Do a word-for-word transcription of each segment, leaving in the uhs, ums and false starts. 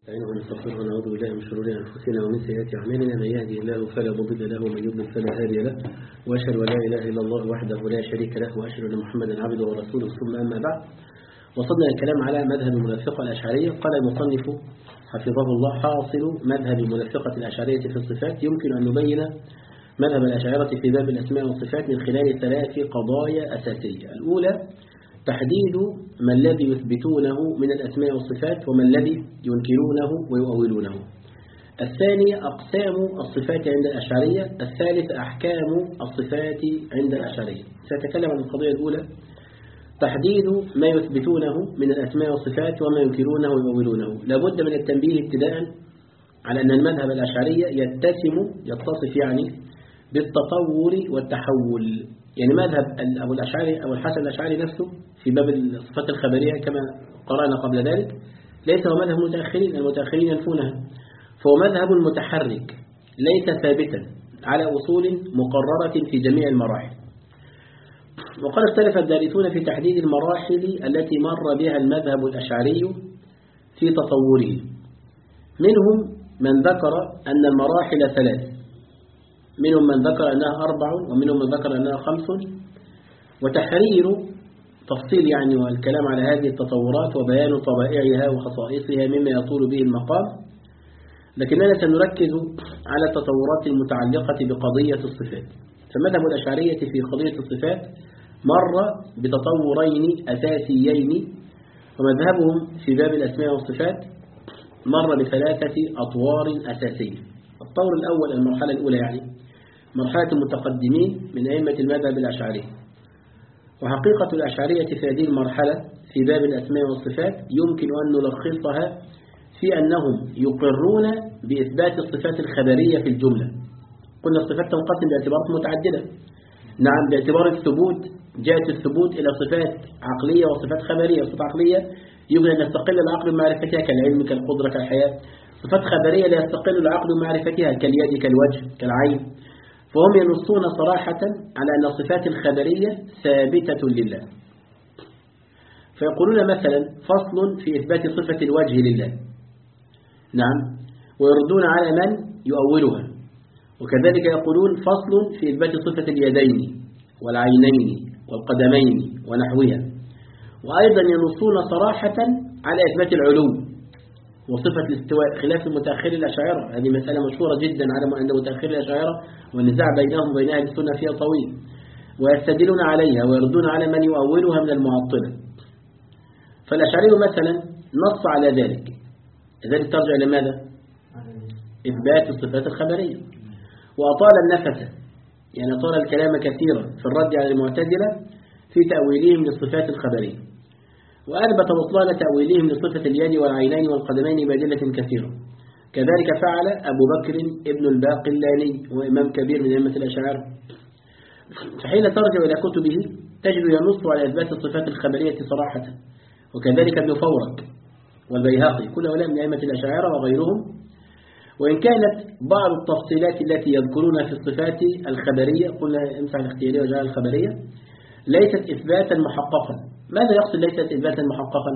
نستعينه ونستغفره ونعوذ بالله من شرور أنفسنا ومن سيئات أعمالنا، من يهدي الله فلا مضل له ومن يضلل فلا هادي له، وأشهد أن لا إله إلا الله وحده لا شريك له، وأشهد أن محمدا عبده ورسوله. ثم أما بعد، وصلنا الكلام على مذهب المنافقة الأشعرية. قال المصنف حفظه الله: حاصل مذهب المنافقة الأشعرية في الصفات يمكن أن نبين مذهب الأشاعرة في باب الأسماء والصفات من خلال ثلاث قضايا أساسية. الأولى تحديد ما الذي يثبتونه من الأسماء والصفات وما الذي ينكرونه ويؤولونه. الثانية أقسام الصفات عند الأشعرية. الثالث أحكام الصفات عند الأشعرية. سأتكلم عن القضية الأولى: تحديد ما يثبتونه من الأسماء والصفات وما ينكرونه ويؤولونه. لابد من التنبيه ابتداء على أن المذهب الأشعرية يتسم يتصف يعني بالتطور والتحول. يعني مذهب أبو الأشعري أو الحسن الأشعري نفسه في باب الصفات الخبرية كما قرأنا قبل ذلك ليس هو مذهب المتأخرين، المتأخرين ينفونها، فهو مذهب متحرك ليس ثابتا على أصول مقررة في جميع المراحل. وقد اختلف الدارسون في تحديد المراحل التي مر بها المذهب الأشعري في تطوره. منهم من ذكر أن المراحل ثلاث، منهم من ذكر أنها أربع، ومنهم من ذكر أنها خمس. وتحرير تفصيل يعني والكلام على هذه التطورات وبيان طبائعها وخصائصها مما يطول به المقام، لكننا سنركز على التطورات المتعلقة بقضية الصفات. فمذهب الأشعرية في قضية الصفات مر بتطورين أساسيين، ومذهبهم في باب الأسماء والصفات مر بثلاثة أطوار أساسية. الطور الأول، المرحلة الأولى يعني مرحلة المتقدمين من أئمة المذهب الأشعري. وحقيقة الأشعرية في هذه المرحلة في باب الأسماء والصفات يمكن أن نلخصها في أنهم يقرون بإثبات الصفات الخبرية في الجملة. قلنا الصفات تنقسم باعتبارات متعددة. نعم، باعتبار الثبوت جاءت الثبوت إلى صفات عقلية وصفات خبرية. صفات عقلية يمكن أن يستقل العقل بمعرفتها كالعلم كالقدرة كالحياة. صفات خبرية لا يستقل العقل بمعرفتها كاليد كالوجه كالعين. فهم ينصون صراحة على أن الصفات الخبرية ثابتة لله. فيقولون مثلا فصل في إثبات صفة الوجه لله، نعم، ويردون على من يؤولها. وكذلك يقولون فصل في إثبات صفة اليدين والعينين والقدمين ونحوها. وأيضا ينصون صراحة على إثبات العلو وصفة الاستواء، خلاف المتأخر الأشاعرة. هذه مسألة مشهورة جدا على عند متأخر الأشاعرة، والنزاع بينهم وبين أهل السنة فيها طويل، ويستدلون عليها ويردون على من يؤولها من المعطلة. فالأشاعري مثلا نص على ذلك. ذلك ترجع إلى ماذا؟ إثبات الصفات الخبرية. وأطال النفس، يعني أطال الكلام كثيرا في الرد على المعتزلة في تأويلهم للصفات الخبرية، وأثبت بطلان تأويلهم لصفة اليد والعينين والقدمين بأدلة كثيرة. كذلك فعل أبو بكر ابن الباقلاني، وإمام كبير من أئمة الأشاعرة. فحين ترجع إلى كتبه تجد ينص على إثبات الصفات الخبرية صراحة. وكذلك ابن فورك والبيهقي، كل هؤلاء من أئمة الأشاعرة وغيرهم. وإن كانت بعض التفصيلات التي يذكرونها في الصفات الخبرية، قلنا امسح الاختيارية وجعل الخبرية، ليست إثباتا محققا. ماذا يقصد ليست إثباتا محققا؟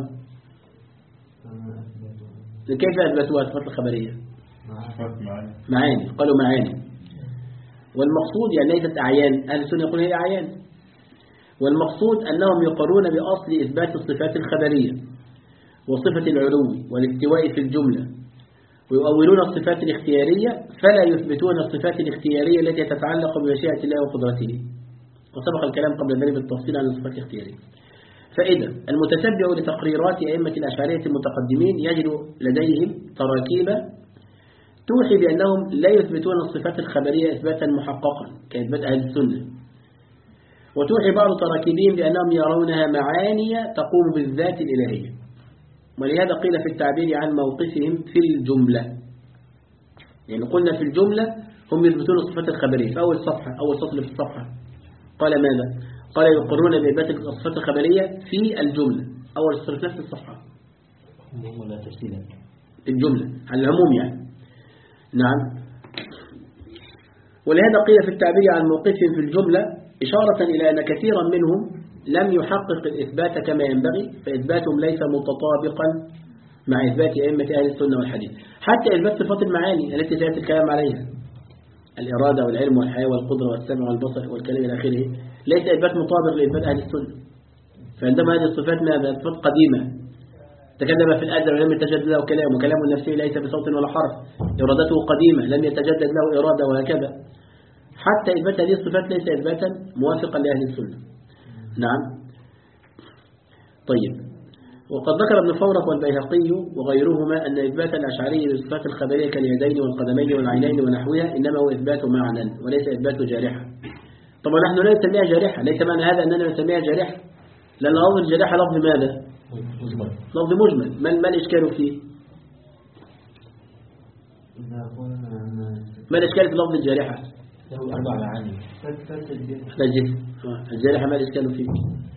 كيف أثبتوها الصفات الخبرية؟ معاني، قالوا معاني. والمقصود يعني ليست أعيان، أهل السنة يقولون هي أعيان. والمقصود أنهم يقرون بأصل إثبات الصفات الخبرية وصفة العلو والاستواء في الجملة، ويؤولون الصفات الاختيارية فلا يثبتون الصفات الاختيارية التي تتعلق بمشيئة الله وقدرته. وسبق الكلام قبل ذلك بالتفصيل عن الصفات الاختيارية. فإذا المتتبع لتقريرات أئمة الأشعرية المتقدمين يجد لديهم تراكيب توحي بأنهم لا يثبتون الصفات الخبرية إثباتا محققا كإثبات أهل السنة، وتوحي بعض تراكيبهم بأنهم يرونها معاني تقوم بالذات الإلهية. ولهذا قيل في التعبير عن موقفهم في الجملة، يعني قلنا في الجملة هم يثبتون الصفات الخبرية. في أول صفحة، أول سطر في الصفحة قال ماذا؟ قال يقرون بإثبات الصفات الخبرية في الجملة، أول سطر في نفس الصفحة، ولا تفصيلا الجملة على العموم يعني. نعم. ولهذا قيل في التعبير عن موقفهم في الجملة إشارة إلى أن كثيرا منهم لم يحقق الإثبات كما ينبغي، فإثباتهم ليس متطابقا مع إثبات أئمة أهل السنة والحديث، حتى إثبات صفات المعاني التي سيأتي الكلام عليها، الإرادة والعلم والحياة والقدرة والسمع والبصر والكلام إلى آخره، ليس إثبات مطابق لإثبات أهل السنة. فعندما هذه الصفات ماذا؟ صفات قديمة، تكلم في الأزل ولم يتجدد له كلام، وكلام النفسي ليس بصوت ولا حرف، إرادته قديمة لم يتجدد له إرادة، وهكذا. حتى إثبات هذه الصفات ليس إثباتا موافقا لأهل السنة. نعم. طيب، وقد ذكر ابن فورق والبيهقي وغيرهما أن إثبات الأشعري للصفات الخبرية كاليدين والقدمين والعينين ونحوها إنما هو إثبات معنى وليس إثبات جارحة. طبعا نحن لا نسميها جارحة، ليس معنى هذا أننا نسميها جارحة، لأن لفظ الجارحة لفظ ماذا؟ مجمل. لفظ مجمل. ما, ما الإشكال فيه؟ ما الإشكال في لفظ الجارحة؟ له أربع معاني. الجسم. الجارحة ما الإشكال فيه؟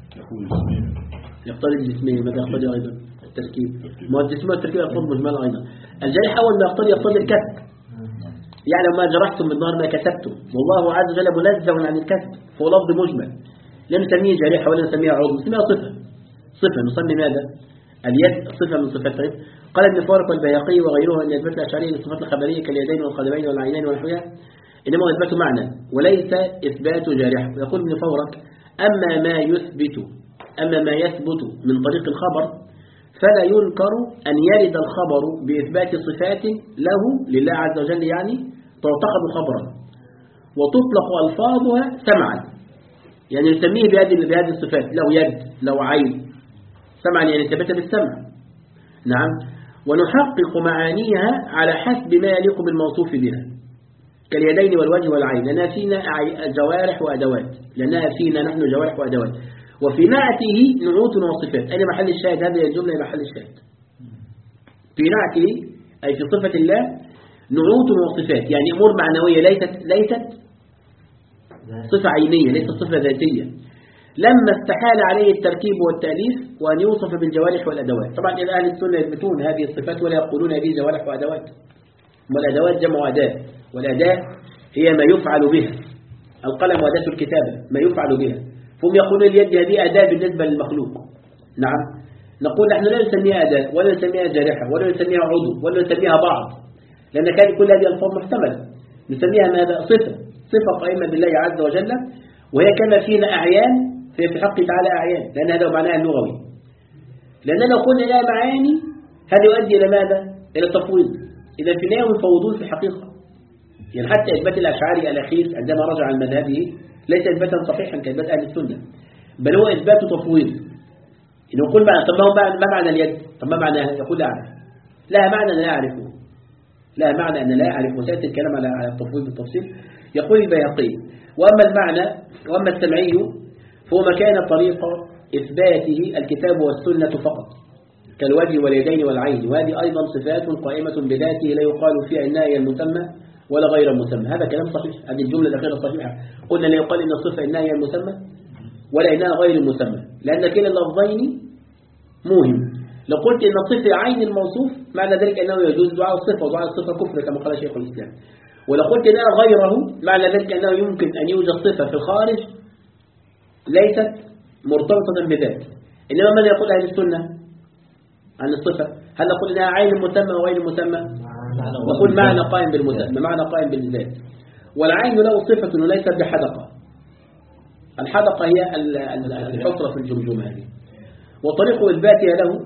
يقتضي الجسمية، ماذا يقتضي أيضا؟ التركيب. ما الجسم والتركيب يقتضي مجمل أيضا. الجارحة أول ما يقتضي يقتضي الكسب، يعني ما جرحتم من ظهر ما كسبتم، والله عز وجل منزه عن الكسب، فهو لفظ مجمل. لا نسميه جارحة ولا نسميها عضو، نسميها صفة. صفة نسمي ماذا؟ اليد صفة من صفات. قال ابن فارق والبيهقي وغيره أن إثبات الأشعري للصفات الخبرية كاليدين والقدمين والعينين ونحوها إنما هو إثبات معنى وليس إثبات جارحة. ويقول ابن فارق: أما ما يثبت أما ما يثبت من طريق الخبر فلا ينكر أن يرد الخبر بإثبات صفات له لله عز وجل، يعني تعتقد خبرا وتطلق ألفاظها سمعا، يعني نسميه بهذه بهذه الصفات، له يد له عين، سمعا يعني ثبت بالسمع. نعم. ونحقق معانيها على حسب ما يليق بالموصوف بها كاليدين والوجه والعين، لأنها فينا جوارح وأدوات، لأنها فينا نحن جوارح وأدوات، وفي نعته نعوت وصفات. أين محل الشاهد؟ هذه الجملة محل الشاهد. في نعته أي في صفة الله نعوت وصفات، يعني أمور معنوية ليست ليست صفة عينية، ليست صفة ذاتية، لما استحال عليه التركيب والتأليف وأن يوصف بالجوارح والأدوات. طبعا إذا أهل السنة يثبتون هذه الصفات ولا يقولون هذه جوارح وأدوات، والأدوات جمع أداة، والأداة هي ما يفعل بها، القلم وأداة الكتابة ما يفعل بها، فهم يقولون اليد هذه أداة بالنسبة للمخلوق. نعم. نقول نحن لا نسميها أداة ولا نسميها جارحة ولا نسميها عضو ولا نسميها بعض، لأن كان كل هذه الألفاظ محتملة. نسميها ماذا؟ صفة، صفة قائمة بالله عز وجل، وهي كما فينا أعيان فهي في حق تعالى أعيان، لأن هذا معناها اللغوي. لأننا لو قلنا لها معاني هذا يؤدي إلى ماذا؟ إلى التفويض. إذا في نهاية يفوضون في الحقيقة، يعني حتى إثبات الأشعري الأخير عندما رجع عن مذهبه ليس إثباتا صحيحا كإثبات أهل السنة، بل هو إثبات تفويض. إنه يقول معنى، طب ما معنى اليد؟ طب ما معناها؟ يقول لا أعرف، لها معنى لا أعرفه، لها معنى أن لا أعرف، وسيأتي الكلام على التفويض بالتفصيل. يقول البيهقي: وأما المعنى وأما السمعي فهو مكان طريق إثباته الكتاب والسنة فقط كالوجه واليدين والعين، وهذه أيضا صفات قائمة بذاته لا يقال فيها إنها هي المسمى ولا غير المسمى. هذا كلام صحيح، هذه الجملة الأخيرة صحيحة. قلنا لا يقال إن الصفة إنها هي المسمى ولا إنها غير المسمى، لأن كلا اللفظين موهم. لو قلت إن الصفة عين الموصوف معنى ذلك أنه يجوز دعاء الصفة، ودعاء الصفة كفر كما قال شيخ الإسلام. ولو قلت إنها غيره معنى ذلك أنه يمكن أن يوجد صفة في الخارج ليست مرتبطة بذات. إنما من يقول أهل السنة عن الصفة؟ هل نقول إنها عين مسمى وغير مسمى؟ نقول معنى قائم بالمسمى، معنى قائم بالذات. والعين له صفة وليست بحدقة. الحدقة هي الحفرة في الجمجمة هذه. وطريق إثباتها له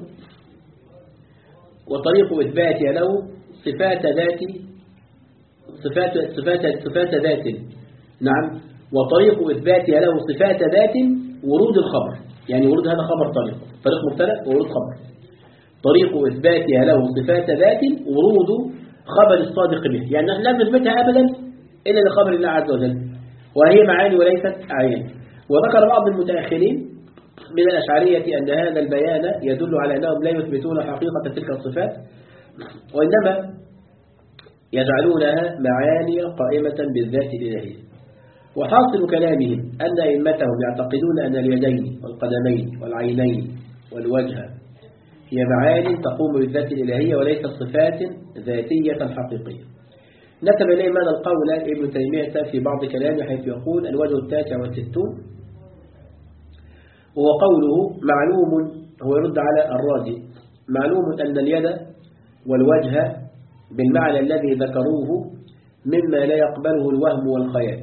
وطريق إثباتها له صفات ذات صفات صفات صفات ذات. نعم. وطريق إثباتها له صفات ذات ورود الخبر، يعني ورود هذا خبر طريق طريق مبتدأ وورود خبر. طريق إثباتها له صفات ذات ورود خبر الصادق به، يعني نحن لا نثبتها أبدا إلا لخبر الله عز وجل، وهي معاني وليست أعيان. وذكر بعض المتأخرين من الأشعرية أن هذا البيان يدل على أنهم لا يثبتون حقيقة تلك الصفات، وإنما يجعلونها معاني قائمة بالذات الإلهية. وحاصل كلامهم أن أئمتهم يعتقدون أن اليدين والقدمين والعينين والوجه هي معاني تقوم بالذات الإلهية وليست صفات ذاتية حقيقية. نسب إليه هذا القول ابن تيمية في بعض كلامه حيث يقول: الوجه التاسع والستون، وهو قوله معلوم، هو يرد على الرازي: معلوم أن اليد والوجه بالمعنى الذي ذكروه مما لا يقبله الوهم والخيال.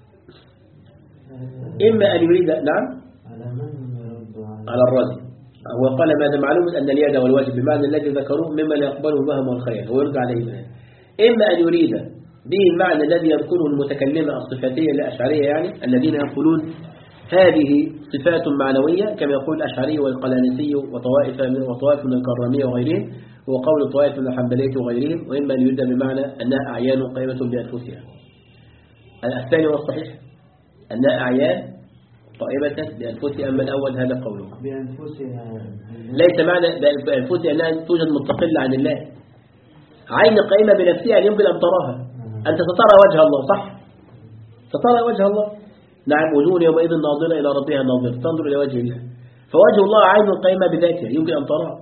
إما أن يريد نعم على الرجل. هو قال ماذا معلوم أن اليد والوجه بالمعنى الذي ذكروه مما لا يقبله الوهم والخيال، هو يرد عليه منه. إما أن يريد به المعنى الذي يذكره المتكلمة الصفاتية الأشعرية، يعني الذين يقولون هذه صفات معنوية كما يقول الأشعري والقلانسي وطوائف وطوائف من الكرامية وغيرهم، وقول طوائف من الحنبلية وغيرهم. وإما أن يريد بمعنى أنها أعيان قائمة بأنفسها. الثاني والصحيح أنها أعيان قائمة بأنفسها. أما الأول هذا قوله بأنفسها ليس معنى بأنفسها أنها توجد مستقلة عن الله. عين قائمة بنفسها يمكن أن تراها. أنت سترى وجه الله صح؟ سترى وجه الله. نعم وجوه يومئذ ناظرة إلى ربها ناظرة تنظر إلى وجه الله. فوجه الله عين قائمة بذاتها يمكن أن تراها.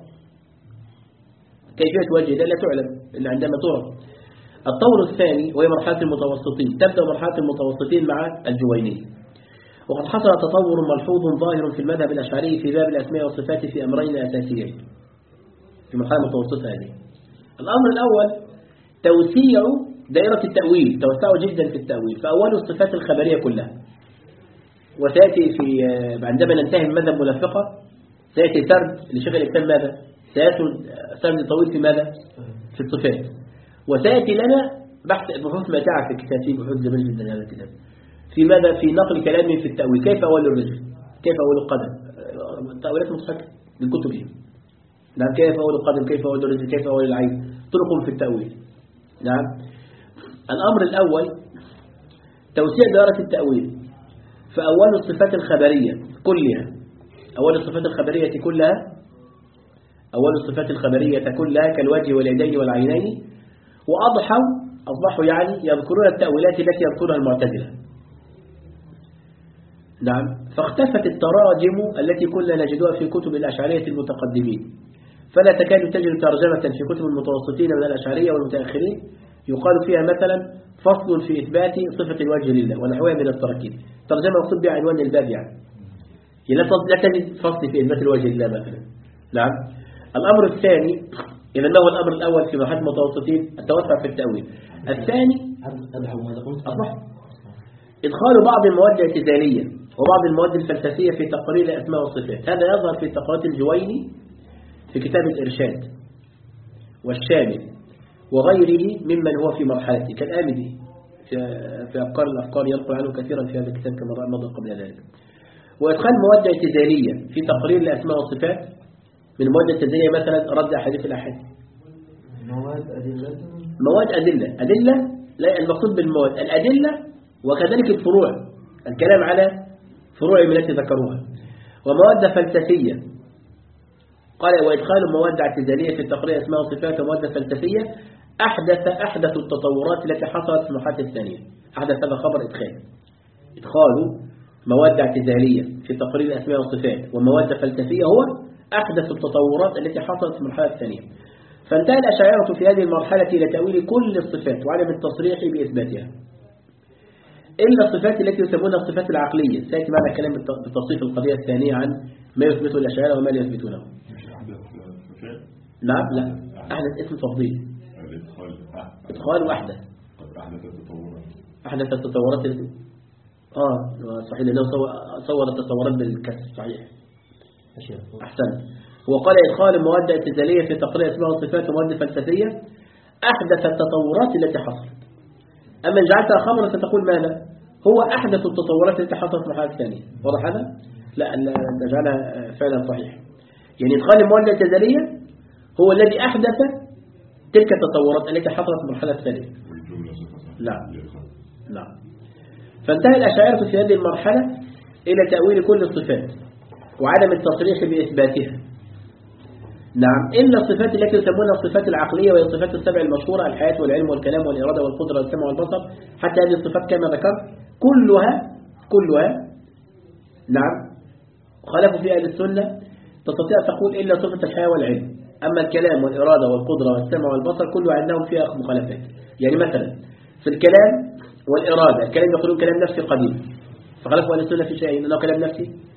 كيفية وجه لا تعلم إلا عندما ترى. الطور الثاني وهي مرحلة المتوسطين. تبدأ مرحلة المتوسطين مع الجويني. وقد حصل تطور ملحوظ ظاهر في المذهب الأشعري في باب الأسماء والصفات في أمرين أساسيين في مرحلة المتوسطة هذه. الأمر الأول توسيع دائرة التأويل، توسعوا جدا في التأويل. فأول الصفات الخبرية كلها، وسيأتي في عندما ننتهي من مذهب منافقة سيأتي سرد لشيخ الإسلام ماذا؟ سيأتي سرد طويل في ماذا؟ في الصفات. وسيأتي لنا بحث بحوث ماتعة في الكتاب، في بحوث جميل جدا هذا الكتاب في ماذا؟ في نقل كلامه في التأويل. كيف أول الرجل؟ كيف أول القدم؟ التأويلات مضحكة من كتبهم. نعم كيف أول القدم؟ كيف أول الرجل؟ كيف أول العين؟ طرق في التأويل. نعم الأمر الأول توسيع دائرة التأويل. فأول الصفات الخبرية كلها أول الصفات الخبرية كلها أول الصفات الخبرية كلها كالوجه واليدين والعينين. وأضحوا أصبحوا يعني يذكرون التأويلات التي يذكرها المعتزلة. نعم فاختفت التراجم التي كنا نجدها في كتب الأشعرية المتقدمين. فلا تكاد تجد ترجمة في كتب المتوسطين من الأشعرية والمتأخرين يقال فيها مثلا فصل في إثبات صفة الوجه لله ونحوها من التراكيب. ترجمة مقصود بها عنوان الباب يعني. لا تجد فصل في إثبات الوجه لله مثلا. نعم الأمر الثاني إذا ما هو الأمر الأول في مرحلة المتوسطين؟ التوسع في التأويل. الثاني أصبح إدخال بعض المواد الاعتزالية وبعض المواد الفلسفية في تقرير الأسماء والصفات. هذا يظهر في تقريرات الجويني في كتاب الإرشاد والشامل وغيره ممن هو في مرحلته كالآمدي في في أفكار الأفكار ينقل عنه كثيرا في هذا الكتاب كما رأى مضى قبل ذلك. وإدخال مواد اعتزالية في تقرير الأسماء والصفات. من المواد الاعتزالية مثلا رد أحاديث الأحاد. مواد أدلة مواد أدلة أدلة لا المقصود بالمواد الأدلة وكذلك الفروع الكلام على فروع التي ذكروها. ومواد فلسفية قال وإدخال مواد اعتزالية في تقرير أسماء وصفات ومواد فلسفية أحدث أحدث التطورات التي حصلت في المرحلة الثانية. أحدث هذا خبر إدخال إدخال مواد اعتزالية في تقرير الأسماء والصفات ومواد فلسفية هو أحدث التطورات التي حصلت في المرحلة الثانية. فانتهى الأشاعرة في هذه المرحلة إلى تأويل كل الصفات وعدم التصريح بإثباتها إلا الصفات التي يسمونها الصفات العقلية. سيأتي معنا الكلام بالتفصيل في القضية الثانية عن ما يثبته الأشاعرة وما لا يثبتونه. نعم لا أحدث اسم تفضيل إدخال وأحدث أحدث التطورات آه صحيح لأنه صور التطورات بالكسر صحيح أحسن. وقال إدخال مواد اعتزالية في تقرير أسماء وصفات ومواد فلسفية أحدث التطورات التي حصلت. أما إن جعلتها خبرا ستقول ماذا؟ هو أحدث التطورات التي حصلت في المرحلة الثانية. واضح هذا؟ لا نجعلها فعلا صحيح. يعني إدخال المواد الاعتزالية هو الذي أحدث تلك التطورات التي حصلت في المرحلة الثانية. لا لا فانتهى الأشاعرة في هذه المرحلة إلى تأويل كل الصفات وعدم التصريح بإثباتها. نعم إلا الصفات التي يسمونها الصفات العقلية وهي الصفات السبع المشهورة الحياة والعلم والكلام والإرادة والقدرة والسمع والبصر. حتى هذه الصفات كما ذكرت كلها كلها نعم خالفوا في أهل السنة. تستطيع تقول إلا صفة الحياة والعلم. أما الكلام والإرادة والقدرة والسمع والبصر كله عندهم فيها مخالفات. يعني مثلا في الكلام والإرادة الكلام يقولون كلام نفسي قديم فخالفوا أهل السنة في شيء إنه كلام نفسي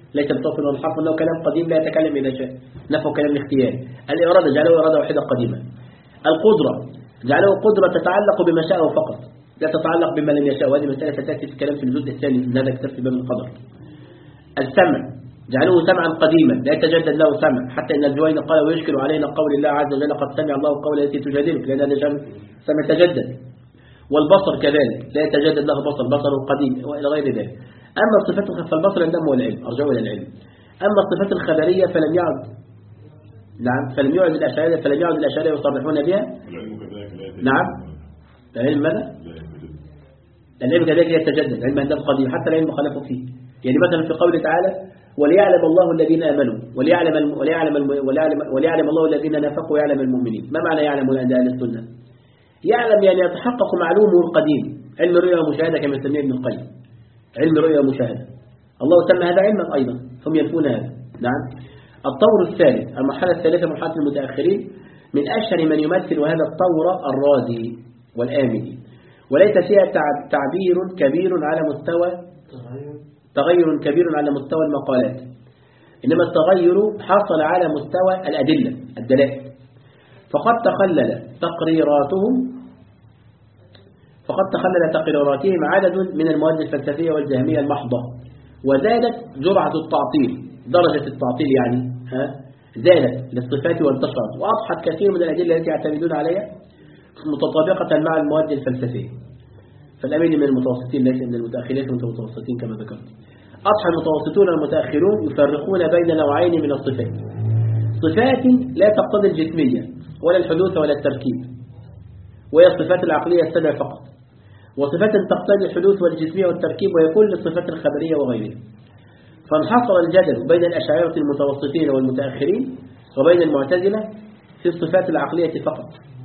ليس بصوت ولا حرف، انه كلام قديم لا يتكلم اذا شاء، نفوا كلام الاختيار. الاراده جعله اراده واحده قديمه. القدره جعله قدره تتعلق بما شاءه فقط، لا تتعلق بما لم يشاء، وهذه مساله ستاتي في الكلام في الجزء الثاني من هذا الكتاب في باب القدر. السمع جعله سمعا قديما لا يتجدد له سمع، حتى ان الجويني قال ويشكل علينا قول الله عز وجل قد سمع الله قول التي تجادلك، لان هذا سمع يتجدد. والبصر كذلك لا يتجدد له بصر، بصر قديم والى غير ذلك. اما الصفات فالبصر الدم والعلم، ارجعوا الى العلم. اما الصفات الخبريه فلم يعد نعم فلم يعد الاشاعره فلم يعد الاشاعره يصرحون بها. نعم العلم ماذا؟ العلم كذلك يتجدد، العلم عندهم قديم حتى العلم خالفوا فيه. يعني مثلا في قوله تعالى وليعلم الله الذين امنوا وليعلم الم... وليعلم الم... وليعلم وليعلم الله الذين نافقوا ويعلم المؤمنين. ما معنى يعلم عند اهل السنه؟ يعلم يعني يتحقق معلومه القديم، علم رؤيا ومشاهده كما يسميه ابن القيم، علم رؤيا ومشاهده. الله سمى هذا علما ايضا، هم ينفون هذا. نعم. الطور الثالث، المرحله الثالثه مرحله المتاخرين، من اشهر من يمثل هذا الطور الرازي والآمدي، وليس فيها تعبير كبير على مستوى تغير كبير على مستوى المقالات، إنما التغير حصل على مستوى الأدلة الدلائل. فقد تخلل تقريراتهم فقد تخلل تقريراتهم عدد من المواد الفلسفية والجهمية المحضة، وزادت جرعة التعطيل، درجة التعطيل يعني ها زادت للصفات والتشرط، وأضحت كثير من الأدلة التي يعتمدون عليها متطابقة مع المواد الفلسفية. فالأمين من المتوسطين ليس من المتأخرين، ليس من المتوسطين كما ذكرت. أضحى المتوسطون والمتأخرون يفرقون بين نوعين من الصفات: صفات لا تقتضي الجسمية ولا الحدوث ولا التركيب، وهي الصفات العقلية السبع فقط، وصفات تقتضي الحدوث والجسمية والتركيب، وهي كل الصفات الخبرية وغيرها. فانحصر الجدل بين الأشاعرة المتوسطين والمتأخرين وبين المعتزلة في الصفات العقلية فقط.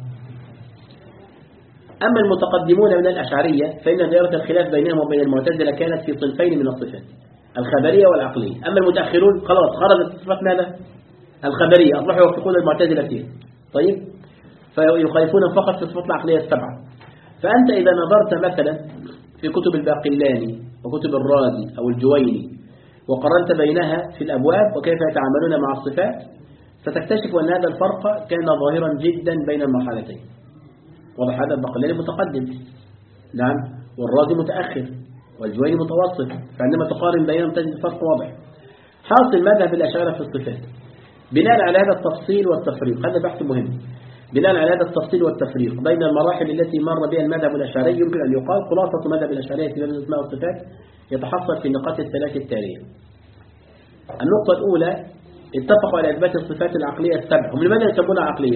أما المتقدمون من الأشعرية فإن دائرة الخلاف بينهم وبين المعتزلة كانت في صنفين من الصفات: الخبرية والعقلية. أما المتأخرون خلاص خرجت الصفات ماذا؟ الخبرية، أصبحوا يوافقون المعتزلة فيها. طيب، فيخالفون فقط في الصفات العقلية السبعة. فأنت إذا نظرت مثلا في كتب الباقلاني وكتب الرازي أو الجويني وقارنت بينها في الأبواب وكيف يتعاملون مع الصفات، ستكتشف أن هذا الفرق كان ظاهرا جدا بين المرحلتين. واضح؟ هذا الباقلاني متقدم، نعم، والرازي متأخر، والجويني متوسط، فعندما تقارن بينهم تجد الفرق واضح. حاصل مذهب الأشاعرة في الصفات بناء على هذا التفصيل والتفريق، هذا بحث مهم. بناء على هذا التفصيل والتفريق بين المراحل التي مر بها المذهب الأشاعري، يمكن أن يقال خلاصة مذهب الأشاعرة في باب الأسماء والصفات يتحصل في النقاط الثلاث التالية. النقطة الأولى: اتفقوا على إثبات الصفات العقلية السبع. هم لماذا يسمونها عقلية؟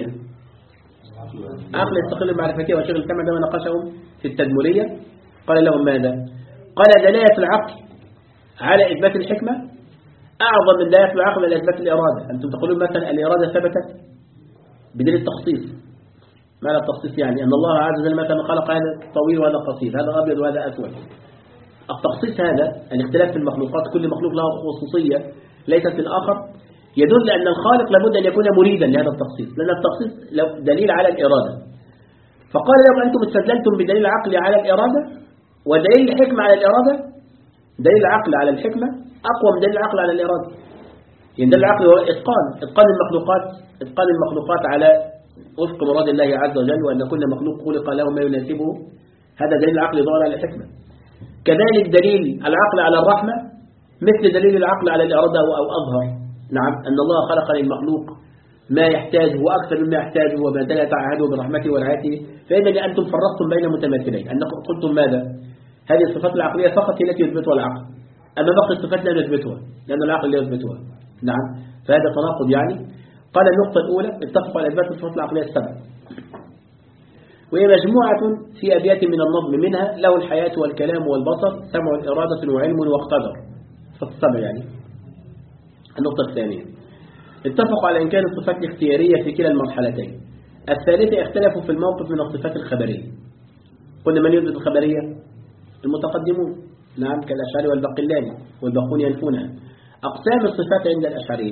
عقل يستقل بمعرفتها، وشيخ الإسلام عندما ناقشهم في التدمرية قال لهم ماذا؟ قال: دلالة العقل على إثبات الحكمة أعظم من دلالة العقل على إثبات الإرادة. أنتم تقولون مثلا الإرادة ثبتت بدليل التخصيص. ماذا التخصيص؟ يعني أن الله عز وجل مثلا خلق هذا طويل وهذا قصير، هذا أبيض وهذا أسود. التخصيص هذا الاختلاف في المخلوقات، كل مخلوق له خصوصية ليست في الآخر، يدل أن الخالق لابد أن يكون مريدا لهذا التخصيص، لأن التخصيص دليل على الإرادة. فقال لهم: أنتم استدللتم بدليل العقل على الإرادة، ودليل الحكمة على الإرادة، دليل العقل على الحكمة أقوى من دليل العقل على الإرادة. يعني دليل العقل هو إتقان إتقان المخلوقات إتقان المخلوقات على وفق مراد الله عز وجل، وأن كل مخلوق خلق له ما يناسبه، هذا دليل العقل ظاهر على الحكمة. كذلك دليل العقل على الرحمة مثل دليل العقل على الإرادة أو أظهر. نعم، أن الله خلق للمخلوق ما يحتاجه وأكثر مما يحتاجه وما دل تعهده برحمته ورعايته. فإذا أنتم فرقتم بين متماثلين، أنكم قلتم ماذا؟ هذه الصفات العقلية فقط هي التي يثبتها العقل، أما باقي الصفات لا نثبتها لأن العقل لا يثبتها. نعم، فهذا تناقض. يعني قال: النقطة الأولى: اتفقوا على إثبات الصفات العقلية السبع، وهي مجموعة في أبيات من النظم، منها له الحياة والكلام والبصر، سمع إرادة وعلم واقتدر، فالسبع يعني. النقطة الثانية: اتفقوا على إمكان الصفات الاختيارية في كلا المرحلتين. الثالثة: اختلفوا في الموقف من الصفات الخبرية. قلنا من يثبت الخبرية؟ المتقدمون، نعم، كالأشعري والباقلاني، والباقون ينفونها. أقسام الصفات عند الأشعرية: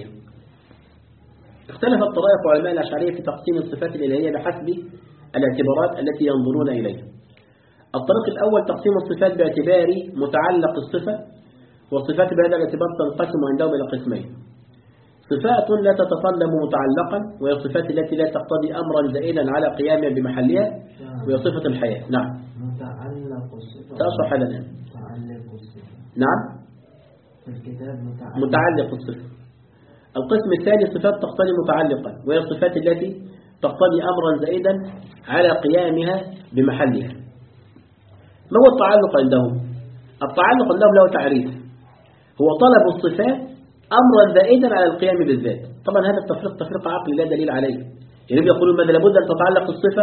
اختلفت طرائق علماء الأشعرية في تقسيم الصفات الإلهية بحسب الاعتبارات التي ينظرون إليها. الطريق الأول: تقسيم الصفات باعتبار متعلق الصفة والصفات بهذا الاعتبار تنقسم عندهم إلى قسمين: صفات لا تتطلب متعلقا، وهي الصفات التي لا تقتضي أمرا زائدا على قيامها بمحلها، وهي صفة الحياة. نعم، متعلق الصفة. سأشرح هذا الآن. متعلق الصفة. نعم، في الكتاب متعلق, متعلق الصفة. القسم الثاني صفات تقتضي متعلقا، وهي الصفات التي تقتضي أمرا زائدا على قيامها بمحلها. ما هو التعلق عندهم؟ التعلق عندهم له تعريف، هو طلب الصفات أمرا زائدا على القيام بالذات. طبعا هذا التفريق تفريق عقلي لا دليل عليه. يعني يقولون ماذا لابد أن تتعلق الصفة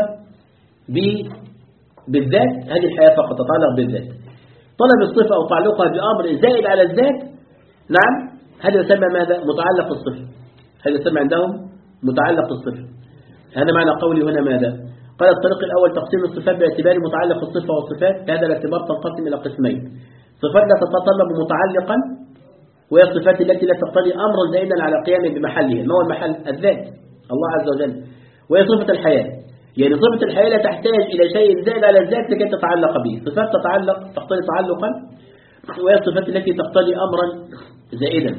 بالذات، هذه الحياة فقط تتعلق بالذات. طلب الصفة أو تعلقها بأمر زائد على الذات، نعم، هذا يسمى ماذا؟ متعلق الصفة. هذا يسمى عندهم متعلق الصفة. هذا معنى قولي هنا ماذا؟ قال الطريق الأول تقسيم الصفات باعتبار متعلق الصفة والصفات. هذا الاعتبار تنقسم إلى قسمين: صفات لا تتطلب متعلقا، وهي الصفات التي لا تقتضي أمرا زائدا على قيامه بمحلها. ما هو المحل؟ الذات، الله عز وجل. وهي صفة الحياة، يعني صفة الحياة لا تحتاج إلى شيء زائد على الذات لكي تتعلق به. صفات تتعلق تقتضي تعلقا، وهي الصفات التي تقتضي أمرا زائدا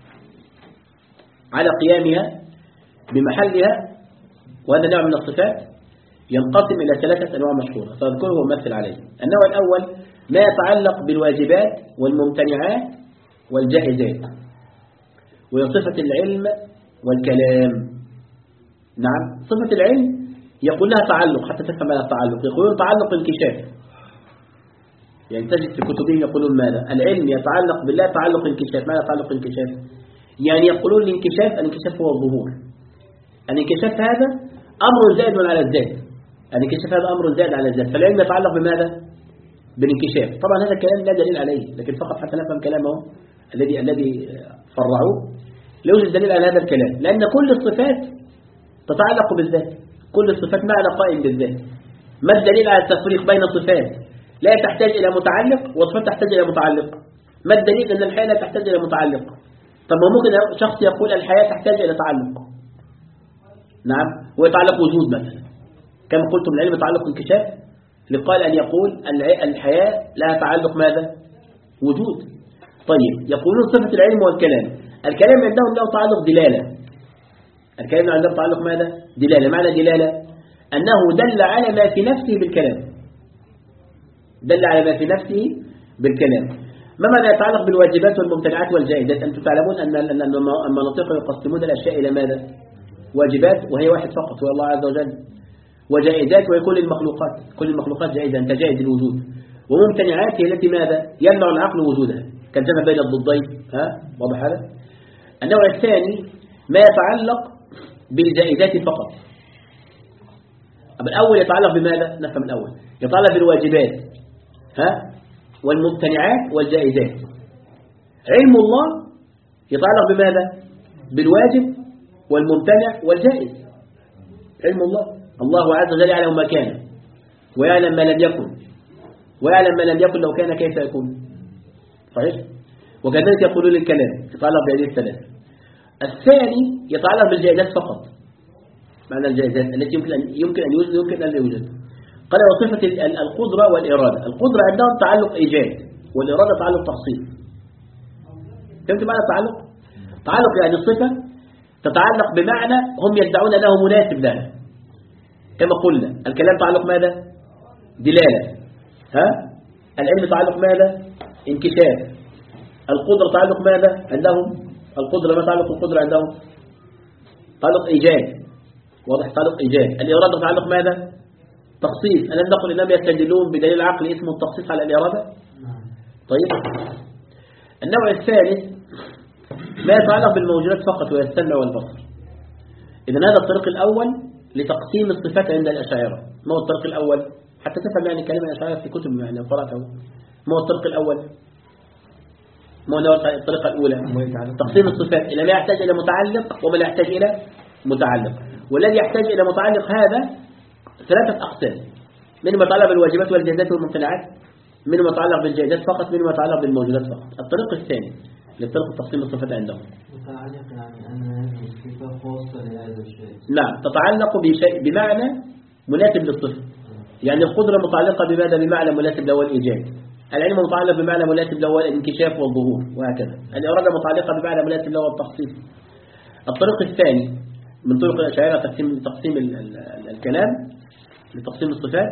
على قيامها بمحلها. وهذا نوع من الصفات ينقسم إلى ثلاثة أنواع مشهورة فأذكره ومثل عليه. النوع الأول ما يتعلق بالواجبات والممتنعات والجائزات، وهي صفة العلم والكلام. نعم، صفة العلم يقول لها تعلق، حتى تفهم ماذا التعلق. يقولون تعلق انكشاف، يعني تجد في كتبهم يقولون ماذا؟ العلم يتعلق بالله تعلق انكشاف. ماذا تعلق انكشاف؟ يعني يقولون الانكشاف، الانكشاف هو الظهور. الانكشاف هذا أمر زائد على الذات، الانكشاف هذا أمر زائد على الذات، فالعلم يتعلق بماذا؟ بالانكشاف. طبعا هذا الكلام لا دليل عليه، لكن فقط حتى نفهم كلامهم الذي الذي فرعوه. لا يوجد دليل على هذا الكلام، لأن كل الصفات تتعلق بالذات، كل الصفات معنى قائم بالذات. ما الدليل على التفريق بين صفات لا تحتاج إلى متعلق وصفات تحتاج إلى متعلق؟ ما الدليل أن الحياة لا تحتاج إلى متعلق؟ طب ممكن شخص يقول الحياة تحتاج إلى تعلق، نعم، ويتعلق وجود مثلا، كما قلت من العلم يتعلق انكشاف، لقال أن يقول الحياة لها تعلق ماذا؟ وجود. طيب، يقولون صفة العلم والكلام. الكلام عندهم له تعلق دلالة، الكلام عندهم تعلق ماذا؟ دلالة. معنى دلالة أنه دل على ما في نفسه بالكلام، دل على ما في نفسه بالكلام. ما معنى يتعلق بالواجبات والممتنعات والجائزات؟ أنتم تعلمون أن المناطق يقسمون الأشياء إلى ماذا؟ واجبات وهي واحد فقط هو الله عز وجل، وجائزات وهي كل المخلوقات، كل المخلوقات جائزة، أنت جائز الوجود. وممتنعات هي التي ماذا؟ يمنع العقل وجودها، كالجمع بين الضدين. ها، واضح هذا؟ النوع الثاني ما يتعلق بالجائزات فقط. الأول يتعلق بماذا؟ نفهم الأول، يتعلق بالواجبات ها والممتنعات والجائزات. علم الله يتعلق بماذا؟ بالواجب والممتنع والجائز. علم الله، الله عز وجل يعلم ما كان ويعلم ما لم يكن، ويعلم ما لم يكن لو كان كيف يكون. صحيح؟ وكذلك يقولون الكلام يتعلق بهذه الثلاث. الثاني يتعلق بالجائزات فقط. معنى الجائزات التي يمكن أن يمكن أن يوجد يمكن أن لا يوجد. قال وصفة القدرة والإرادة. القدرة عندهم تعلق إيجاد، والإرادة تعلق تخصيص. فهمت معنى التعلق؟ تعلق يعني الصفة تتعلق بمعنى هم يدعون أنه مناسب لها، كما قلنا الكلام تعلق ماذا؟ دلالة. ها؟ العلم تعلق ماذا؟ انكشاف. القدرة تعلق ماذا عندهم؟ القدرة ما تعلق القدرة عندهم؟ تعلق إيجاد. واضح؟ تعلق إيجاد. الإرادة تعلق ماذا؟ تخصيص. ألم نقل إنهم يستدلون بدليل عقلي اسمه التخصيص على الإرادة؟ طيب، النوع الثالث ما يتعلق بالموجودات فقط وهي السمع والبصر. إذن هذا الطريق الأول لتقسيم الصفات عند الأشاعرة. ما هو الطريق الأول؟ حتى تفهم يعني كلمة الأشاعرة في كتب يعني قرأته. ما هو الطريق الأول؟ ما هو الطريقة الأولى؟ تقسيم الصفات إلى ما يحتاج إلى متعلق وما لا يحتاج إلى متعلق. والذي يحتاج إلى متعلق هذا ثلاثة أقسام: منه يتعلق بالواجبات والجائزات والممتنعات، منه يتعلق بالجائزات فقط، منه يتعلق بالموجودات فقط. الطريق الثاني لطريقة تقسيم الصفات عندهم متعلق يعني أن هذه الصفة خاصة لهذا الشيء. نعم، تتعلق بشيء بمعنى مناسب للصفة. يعني القدرة متعلقة بماذا؟ بمعنى مناسب له الإيجاد. العلم متعلق بمعنى مناسب له الانكشاف والظهور وهكذا. الإرادة متعلقة بمعنى مناسب له التخصيص. الطريق الثاني من طرق الأشاعرة تقسيم تقسيم ال ال ال الكلام لتقسيم الصفات،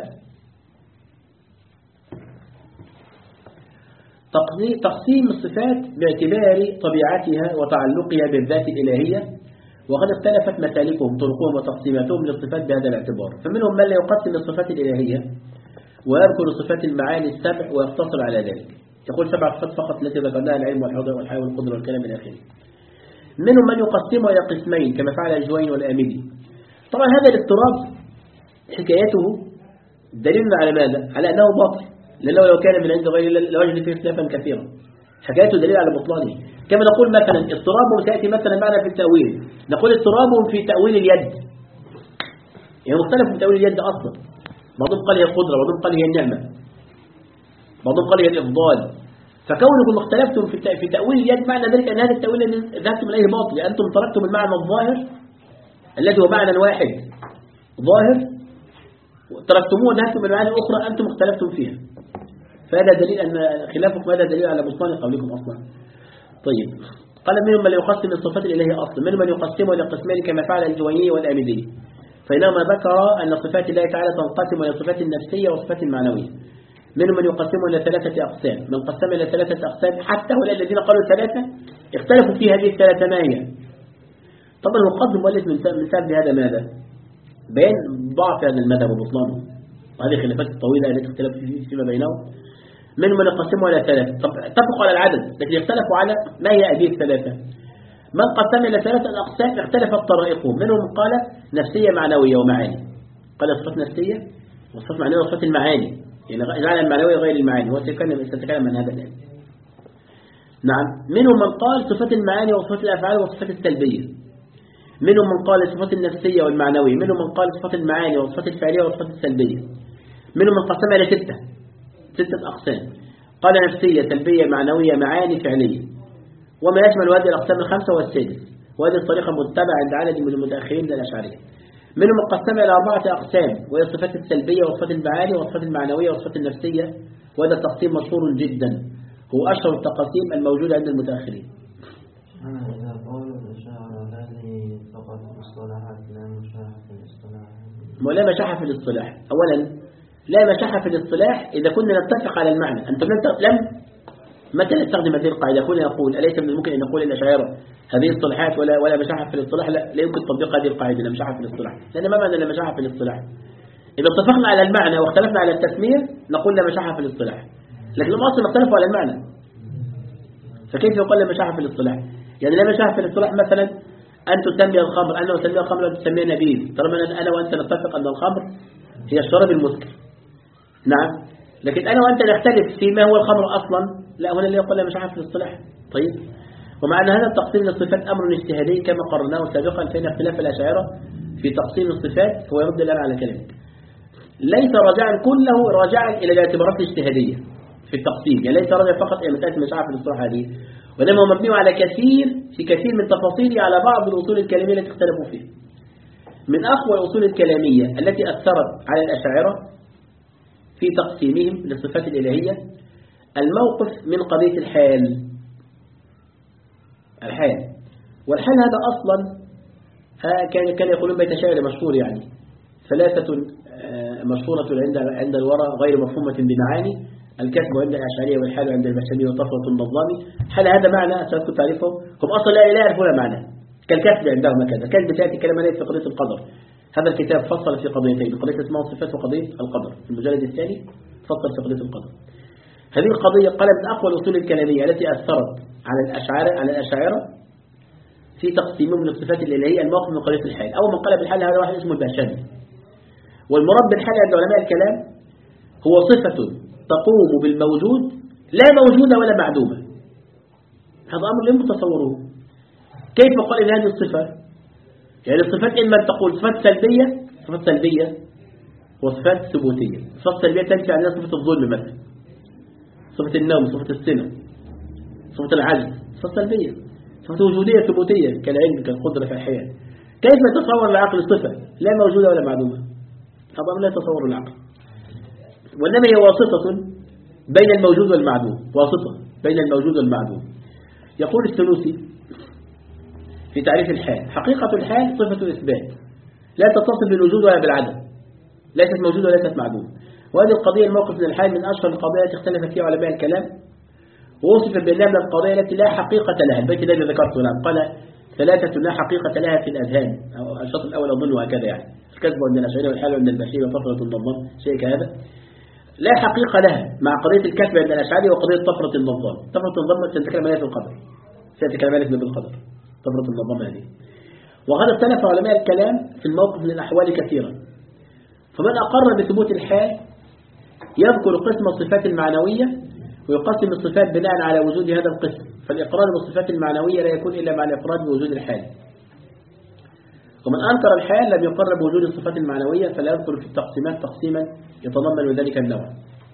تقسيم الصفات باعتبار طبيعتها وتعلقها بالذات الإلهية، وقد اختلفت مسالكهم طرقهم وتقسيماتهم للصفات بهذا الاعتبار. فمنهم من لا يقسم الصفات الإلهية ويذكر صفات المعاني السبع ويقتصر على ذلك، يقول سبع صفات فقط التي ذكرناها: العلم والحضور والحياة والقدرة والكلام إلى آخره. منهم من يقسمه إلى قسمين كما فعل الجوين والآمدي. طبعا هذا الاضطراب حكايته دليل على ماذا؟ على أنه باطل، لأنه لو كان من عند غير الله لوجد فيه اختلافا كثيرا. حكايته دليل على بطلانه. كما نقول مثلا اضطرابهم تأتي مثلا معنا في التأويل، نقول اضطرابهم في تأويل اليد، يعني مختلف في تأويل اليد أصلا. بعضهم قال هي القدرة، بعضهم قال هي النعمة، بعضهم قال هي الإفضال. فكونكم اختلفتم في في تأويل اليد معنى ذلك أن هذا التأويل ذهبتم إليه باطل، أنتم تركتم المعنى الظاهر الذي هو معنى واحد ظاهر، تركتموه وذهبتم إلى المعاني الأخرى أنتم اختلفتم فيها. فهذا دليل أن خلافكم هذا دليل على بطلان قولكم أصلا. طيب، قال منهم من يقسم الصفات الإلهية أصلا، منهم من يقسمه إلى قسمين كما فعل الجويني والآمدي، فإنما ذكر أن صفات الله تعالى تنقسم إلى صفات النفسية والصفات المعنوية. منهم من يقسمه إلى ثلاثة أقسام، من قسم إلى ثلاثة أقسام حتى هؤلاء الذين قالوا ثلاثة اختلفوا في هذه الثلاثة ما هي. طبعا المقدم مؤلف من سبب هذا ماذا؟ بيان ضعف هذا المذهب وبطلانه وهذه الخلافات الطويلة التي اختلف فيما بينهم. منهم من يقسمه إلى ثلاثة، طب اتفقوا على العدد لكن اختلفوا على ما هي هذه الثلاثة. من قسم إلى ثلاثة أقسام اختلفت طرائقهم، منهم قال نفسية معنوية ومعاني، قال صفات نفسية وصفات معنوية وصفات المعاني، يعني جعل المعنوية غير المعاني، هو سيتكلم عن هذا الآن. نعم، منهم من قال صفات المعاني وصفات الأفعال وصفات السلبية، منهم من قال صفات النفسية والمعنوية، منهم من قال صفات المعاني وصفات الفعلية وصفات السلبية، منهم من قسم إلى ستة ستة أقسام، قال نفسية سلبية معنوية معاني فعلية، وما يشمل هذه الأقسام الخمسة والسادس، وهذه الطريقة متبعة عند عدد من المتأخرين من الأشعرية. منهم مقسم إلى أربعة أقسام، وهي الصفات السلبية وصفات المعاني وصفات المعنوية وصفات النفسية، وهذا التقسيم مشهور جدا، هو أشهر التقاسيم الموجودة عند المتأخرين. أنا إذا قالوا الأشاعرة هذه فقط مصطلحات لا مشاحة في الاصطلاح. ولا مشاحة في الاصطلاح. أولا لا مشاحة في الاصطلاح إذا كنا نتفق على المعنى. أنتم لم متى نستخدم هذه القاعدة؟ كنا نقول أليس من الممكن أن نقول الأشاعرة هذه الصلاحات ولا ولا مشاحة في الاصطلاح؟ لا لا يمكن تطبيق هذه القاعدة لا مشاحة في الاصطلاح، لأن ما معنى لا مشاحة في الاصطلاح؟ إذا اتفقنا على المعنى واختلفنا على التسمية نقول لا مشاحة في الاصطلاح، لكن لما أصلا اختلفوا على المعنى فكيف يقول لا مشاحة في الاصطلاح؟ يعني لا مشاحة في الاصطلاح مثلا أن تسمي الخمر، أنا أسمي الخمر وأنت تسميها نبيذ، طالما أنا وأنت نتفق أن الخمر هي الشراب المسكر. نعم، لكن أنا وأنت نختلف فيما هو الخمر أصلا، لا هنا اللي يقول لا مشاحة في الاصطلاح. طيب، ومعنى هذا التقسيم للصفات أمر اجتهادي كما قررناه سابقا، فإن اختلاف الأشاعرة في تقسيم الصفات هو يرد الآن على كلامك، ليس راجعا كله راجعا إلى الاعتبارات الاجتهادية في التقسيم، يعني ليس راجع فقط إلى مسألة مشاحة في الاصطلاح هذه، وإنما هو مبني على كثير في كثير من تفاصيله على بعض الأصول الكلامية التي اختلفوا فيها. من أقوى الأصول الكلامية التي أثرت على الأشاعرة في تقسيمهم للصفات الإلهية الموقف من قضية الحال. الحال والحال هذا أصلا كان كان يقولون بيت شاعر مشهور، يعني ثلاثة مشهورة عند عند الورى غير مفهومة بمعاني، الكسب عند الأشعرية والحال عند البشرية وطفرة النظامي. حال هذا معنى أسألكم تعرفه، هم أصلا لا يعرفون معنى، كالكسب عندهم كذا، كان بتأتي كلمة ليس في قضية القدر. هذا الكتاب فصل في قضيتين، قضية اسماء الصفات وقضية القدر، في المجلد الثاني فصل في قضية القدر. هذه القضية قالت من أقوى الأصول الكلامية التي أثرت على الأشاعرة على الأشاعرة في تقسيمهم للصفات الإلهية الموقف من قضية الحال. أول من قال بالحال هذا واحد اسمه البهشمي، والمراد بالحال عند علماء الكلام هو صفة تقوم بالموجود لا موجودة ولا معدومة. هذا أمر لم تتصوروه. كيف قال إن هذه الصفة؟ يعني الصفات إما أن تقول صفات سلبية صفات سلبية وصفات ثبوتية. صفات سلبية تنفي عليها صفة الظلم مثلا، صفة النوم، صفة السنة، صفة العجز، صفة سلبية. صفة وجودية ثبوتية كالعلم كالقدرة كالحياة. كيف يتصور العقل صفة لا موجودة ولا معدومة؟ هذا لا يتصور العقل، وإنما هي واسطة بين الموجود والمعدوم، واسطة بين الموجود والمعدوم. يقول السنوسي في تعريف الحال: حقيقة الحال صفة إثبات لا تتصل بالوجود ولا بالعدم، ليست موجودة وليست معدوم. وهذه القضية الموقف من الحال من أشهر القضايا التي اختلف فيها علماء الكلام، ووصف بأنها من القضايا التي لا حقيقة لها. البيت الذي ذكرته الآن قال ثلاثة لا حقيقة لها في الأذهان، أو الشرط الأول أظن هكذا، يعني الكذب عند الأشعرية والحال عند البشرية وطفرة النظام، شيء كهذا لا حقيقة لها، مع قضية الكذب عند الأشعرية وقضية طفرة النظام. طفرة النظام سنتكلم عليها في القدر، سنتكلم عليها في القدر طفرة النظام هذه. وقد اختلف علماء الكلام في الموقف من الأحوال كثيرا، فمن أقر بثبوت الحال يذكر قسم الصفات المعنوية ويقسم الصفات بناء على وجود هذا القسم، فالإقرار بالصفات المعنوية لا يكون إلا مع الإقرار بوجود الحال. ومن أنكر الحال لم يقر بوجود الصفات المعنوية، فلا يذكر في التقسيمات تقسيما يتضمن ذلك النوع.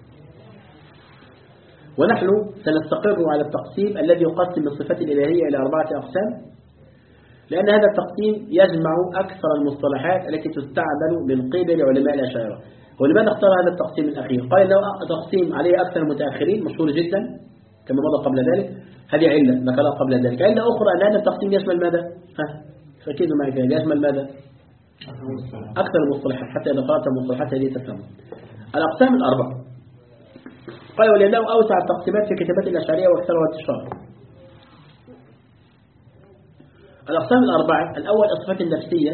ونحن سنستقر على التقسيم الذي يقسم الصفات الإلهية إلى أربعة أقسام، لأن هذا التقسيم يجمع أكثر المصطلحات التي تستعمل من قبل علماء الأشاعرة. ولماذا اختار هذا التقسيم الأخير؟ قال إنه تقسيم عليه أكثر المتأخرين، مشهور جدا كما مضى قبل ذلك. هذه علة ذكرها قبل ذلك. علة أخرى أن هذا التقسيم يشمل ماذا؟ ها ركزوا معي فيها، يشمل ماذا؟ أكثر المصطلحات، حتى إذا قرأت المصطلحات هذه تفهموا. الأقسام الأربعة قال ولأنه أوسع التقسيمات في كتابات الأشعرية وأكثرها انتشارا. الأقسام الأربعة: الأول الصفات النفسية،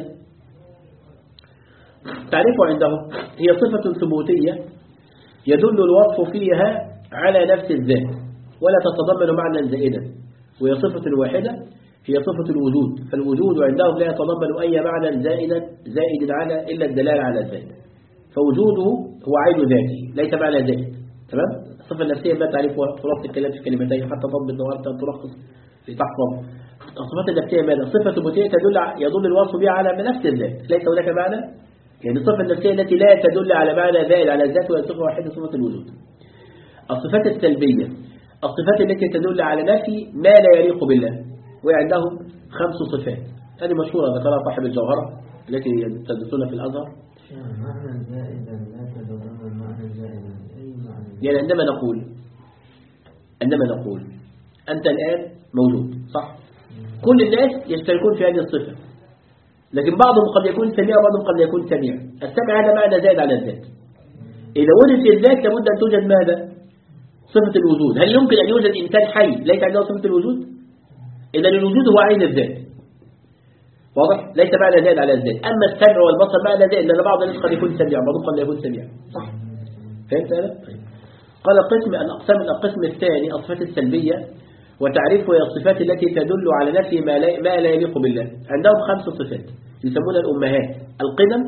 تعريفه عندهم هي صفة ثبوتية يدل الوصف فيها على نفس الذات ولا تتضمن معنى زائدا، وهي صفة واحدة هي صفة الوجود، فالوجود عندهم لا يتضمن أي معنى زائدا زائد على إلا الدلالة على الذات، فوجوده هو عين ذاته ليس معنى زائد. تمام؟ الصفة النفسية ما تعرفها خلاصة الكلام في كلمتين حتى تضبط وأنت تلخص لتحفظ. الصفات النفسية ماذا؟ صفة ثبوتية تدل يدل الوصف بها على نفس الذات، ليس هناك معنى، يعني الصفة النفسية التي لا تدل على معنى زائد على الذات وهي صفة واحدة صفة الوجود. الصفات السلبية الصفات التي تدل على نفي ما لا يليق بالله، وعندهم خمس صفات، هذه مشهورة ذكرها صاحب الجوهرة التي تدرسونها في الأزهر. معنى زائدا لا تدل معنى زائدا أي معنى، يعني عندما نقول عندما نقول أنت الآن موجود، صح؟ كل الناس يشتركون في هذه الصفة، لكن بعضهم قد يكون سميع وبعضهم قد يكون سميع. السمع هذا معنى زائد على الذات. إذا وجد الذات لابد أن توجد ماذا؟ صفة الوجود. هل يمكن أن يوجد إنسان حي ليس عنده صفة الوجود؟ إذا الوجود هو عين الذات، واضح؟ ليس معنى زائد على الذات. أما السمع والبصر معنى زائد، لأن بعض الناس قد يكون سميع وبعضهم قد يكون سميع، صح؟ فهمت هذا؟ قال القسم الأقسام القسم الثاني الصفات السلبية، وتعريفها هي الصفات التي تدل على نفي ما لا, ما لا يليق بالله. عندهم خمس صفات يسمونها الأمهات. القدم،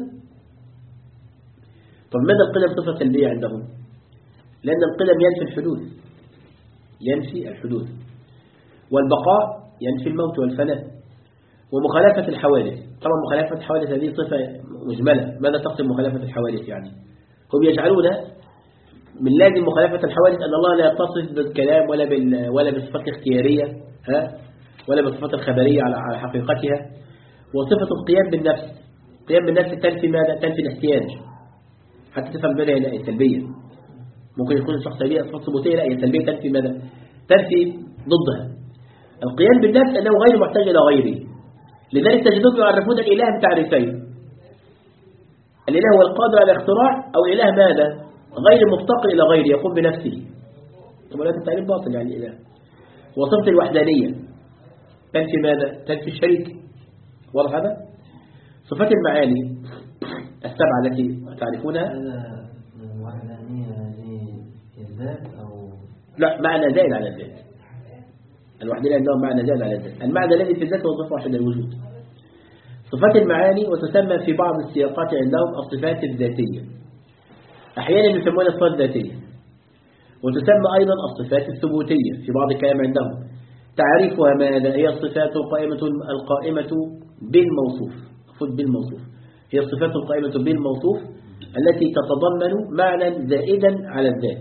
طب ماذا القدم صفة سلبية عندهم؟ لأن القدم ينفي الحدوث ينفي الحدوث والبقاء ينفي الموت والفناء، ومخالفة الحوادث. طبعا مخالفة الحوادث هذه صفة مجملة. ماذا تقصد مخالفة الحوادث؟ يعني هم يجعلون من لازم مخالفة الحوادث أن الله لا يتصف بالكلام ولا بال ولا بالصفات الاختيارية، ها، ولا بالصفات الخبرية على على حقيقتها. وصفة القيام بالنفس، القيام بالنفس تنفي ماذا؟ تنفي الاحتياج. حتى تفهم ماذا هي سلبية. ممكن يكون الشخص سلبية صفات ثبوتية، لا، هي سلبية تنفي ماذا؟ تنفي ضدها. القيام بالنفس أنه غير محتاج إلى غيره، لذلك تجدون يعرفون الإله بتعريفين: الإله هو القادر على الاختراع، أو الإله ماذا؟ غير مفتقر إلى غيره يقوم بنفسه. طبعا هذا التعريف باطل يعني الإله. وصفة الوحدانية تنفي ماذا؟ تنفي الشريك. واضح هذا؟ صفات المعاني السبعة التي تعرفونها. الوحدانية هذه الذات أو لا، معنى زائد على الذات. الوحدانية عندهم معنى زائد على الذات. المعنى الذي في الذات هو صفة واحدة الوجود. صفات المعاني وتسمى في بعض السياقات عندهم الصفات الذاتية، أحيانا يسمونها الصفات الذاتية، وتسمى أيضا الصفات الثبوتية في بعض الكلام عندهم. تعريفها ماذا؟ هي الصفات القائمة القائمة بالموصوف. خذ بالموصوف، هي الصفات القائمة بالموصوف التي تتضمن معنى زائدا على الذات،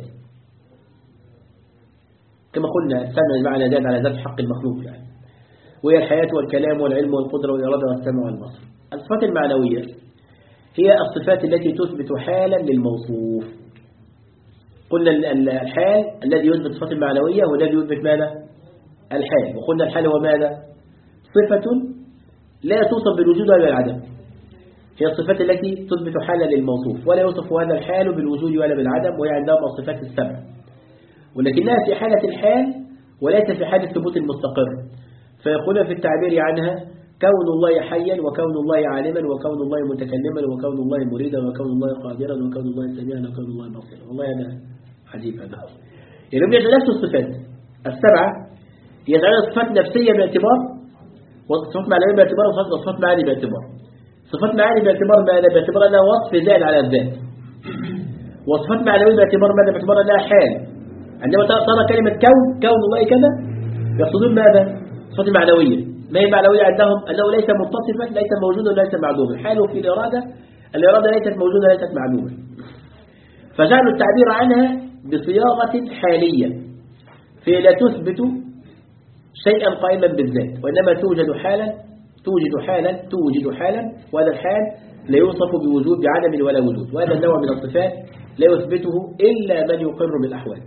كما قلنا السمع معنى زائد على ذات حق المخلوق يعني. وهي الحياة والكلام والعلم والقدرة والإرادة والسمع والبصر. الصفات المعنوية هي الصفات التي تثبت حالا للموصوف، قلنا الحال الذي يثبت صفات المعنوية والذي يثبت ماذا؟ الحال. وقلنا الحال هو ماذا؟ صفة لا توصف بالوجود ولا بالعدم، هي الصفات التي تثبت حالا للموصوف، ولا يوصف هذا الحال بالوجود ولا بالعدم، وهي عندهم الصفات السبع، ولكنها في حالة الحال وليس في حالة ثبوت المستقر. فيقولون في التعبير عنها كون الله حيا وكون الله عالما وكون الله متكلما وكون الله مريدا وكون الله قادرا وكون الله سميعا وكون الله بصيرا. والله أنا عجيب هذا. يعني يجعل نفس الصفات السبعة، يجعل صفات نفسية باعتبار، وصفات معنوية باعتبار، وصفات معاني باعتبار. صفات معاني باعتبار ماذا؟ باعتبار أنها وصف زائد على الذات. وصفات معنوية باعتبار ماذا؟ باعتبار أنها حال. عندما ترى كلمة كون كون الله كذا يقصدون ماذا؟ صفات معنوية. ما هي معنوية عندهم؟ أنه ليس متصفا، ليس موجودا، ليس معدوما. حاله في الإرادة، الإرادة ليست موجودة، ليست معدومة. فجعلوا التعبير عنها بصياغة حالية، فهي لا تثبت شيئا قائما بالذات، وإنما توجد حالا توجد حالا توجد حالا وهذا الحال لا يوصف بوجود بعدم ولا وجود، وهذا النوع من الصفات لا يثبته إلا من يقر بالأحوال.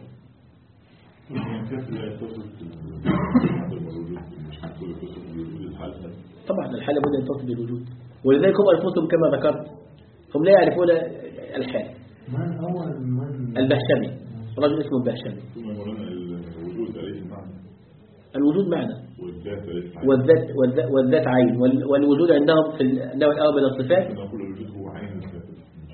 طبعا الحال بد أن تصف بالوجود، ولذلك هم أنفسهم كما ذكرت هم لا يعرفون الحال. من أول من البهشمي، رجل اسمه البهشمي. الوجود ليس معنى، الوجود معنى، والذات ليس عين، والذات والذات, والذات عين، والوجود عندهم في النوع الأول من الصفات. نقول الوجود هو عين الذات.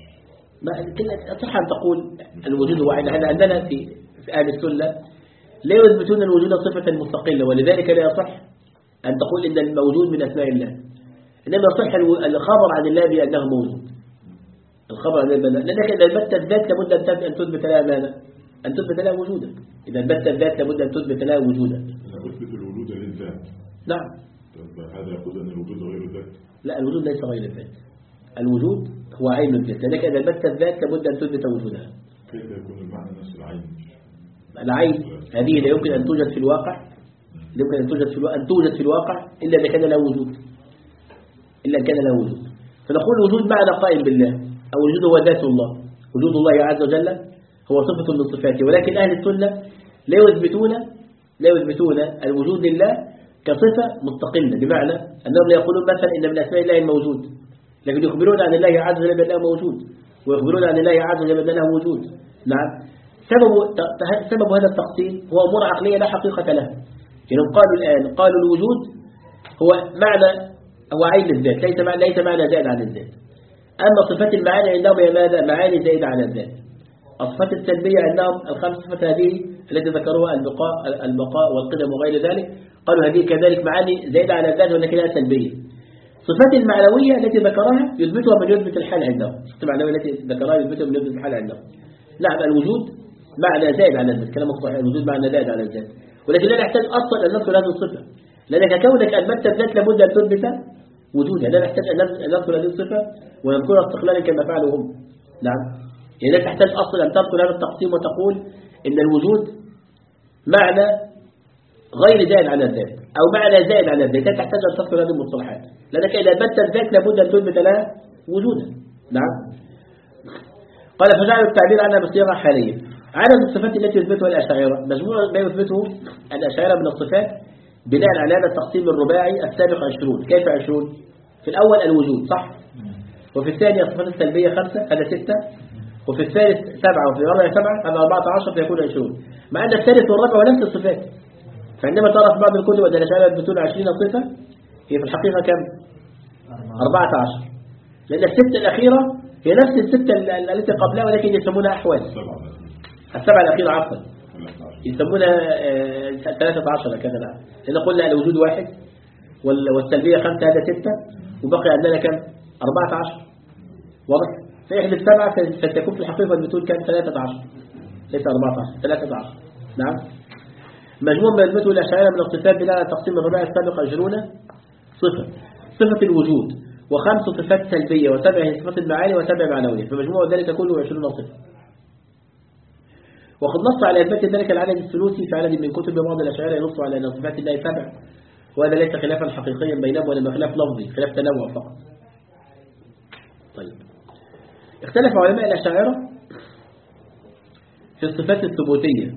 ما صح أن تقول الوجود هو عين. هذا عندنا في في أهل السنة لا يثبتون الوجود صفة مستقلة، ولذلك لا يصح أن تقول إن الموجود من أسماء الله، إنما يصح الخبر عن الله بأنه موجود. الخبر عن الله، لأنك إذا أثبت الذات لابد أن تثبت لها ماذا؟ أن تثبت لها وجودا. إذا أثبت الذات لابد أن تثبت لها وجودا. إذا أثبت الوجود للذات. نعم. هذا يقول أن الوجود غير الذات. لا، الوجود ليس غير الذات. الوجود هو عين الذات، لأنك إذا أثبت الذات لابد أن تثبت وجودها. كيف يكون المعنى نفس العين؟ العين هذه لا يمكن أن توجد في الواقع، لا يمكن أن توجد في الواقع، أن توجد في الواقع إلا إذا كان له وجود، إلا إن كان له وجود. فنقول الوجود معنى قائم بالله، أو الوجود هو ذات الله. وجود الله عز وجل هو صفة من صفاته، ولكن أهل السنة لا يثبتون لا يثبتون الوجود لله كصفة مستقلة، بمعنى أنهم لا يقولون مثلا إن من أسماء الله الموجود، لكن يخبرون عن الله عز وجل بأنه موجود، ويخبرون عن الله عز وجل بأنه وجود. نعم. سبب سبب هذا التقسيم هو أمور عقلية لا حقيقة لها. يعني قالوا الآن قالوا الوجود هو معنى هو عين الذات، ليس معنى ليس معنى زائد عن الذات. أما صفات المعاني عندهم هي ماذا؟ معاني زائدة على الذات. الصفات السلبية عندهم الخمس صفات هذه التي ذكروها البقاء البقاء والقدم وغير ذلك، قالوا هذه كذلك معاني زائدة على الذات ولكنها سلبية. صفات المعنوية التي ذكرها يثبتها من يثبت الحال عندهم. الصفات المعنوية التي ذكرها يثبتها من يثبت الحال عندهم. نعم، الوجود معنى زائد على الذات، كلام صحيح، الوجود معنى زائد على الذات، ولكن لا نحتاج أصلا أن نذكر هذه الصفة، لأنك كونك أثبتت الذات لابد أن تثبت وجودها. لا نحتاج أن نذكر هذه الصفة ونذكرها استقلالا كما فعلوا هم. نعم، يعني لا تحتاج أصلا أن تذكر هذا التقسيم وتقول إن الوجود معنى غير زائد على الذات أو معنى زائد على الذات. لا تحتاج أن تذكر هذه المصطلحات، لأنك إذا أثبتت الذات لابد أن تثبت لها وجودا. نعم. قال فجعلوا التعبير عنها بصيغة حالية. عدد الصفات التي يثبتها الأشاعرة، مجموع ما يثبته الأشاعرة من الصفات بناء على هذا التقسيم الرباعي السابق عشرون. كيف عشرون؟ في الأول الوجود صح، وفي الثاني الصفات السلبية خمسة، هذا ستة، وفي الثالث سبعة، وفي الرابع سبعة، هذا أربعة عشر، فيكون عشرون. مع أن الثالث والرابع ونفس الصفات، فعندما ترى في بعض الكتب أن الأشاعرة يثبتون عشرين صفة، هي في الحقيقة كم؟ أربعة عشر، لأن الستة الأخيرة هي نفس الستة التي قبلها ولكن يسمونها أحوال. السبعة الأخيرة عفوا يسمونها ثلاثة عشر كذا. لا، لأن قلنا الوجود واحد والسلبية خمسة، هذا ستة، وبقي عندنا كم؟ أربعة عشر. واضح؟ فيحدث سبعة فتكون في الحقيقة البتول كم؟ ثلاثة عشر، ليس أربعة عشر، ثلاثة عشر. نعم. مجموع ما يثبته الأشاعرة من الصفات بناء على التقسيم الرباعي السابق عشرون صفة. صفة الوجود وخمس صفات سلبية وسبع صفات المعاني وسبع معنوية، فمجموع ذلك كله عشرون صفة. وقد نص على إثبات ذلك العدد الثلوثي في عدد من كتب بعض الأشاعرة ينص على أن صفات الله سبع، وهذا ليس خلافا حقيقيا بينهم ولا خلاف لفظي، خلاف تنوع فقط. طيب، اختلف علماء الأشاعرة في الصفات الثبوتية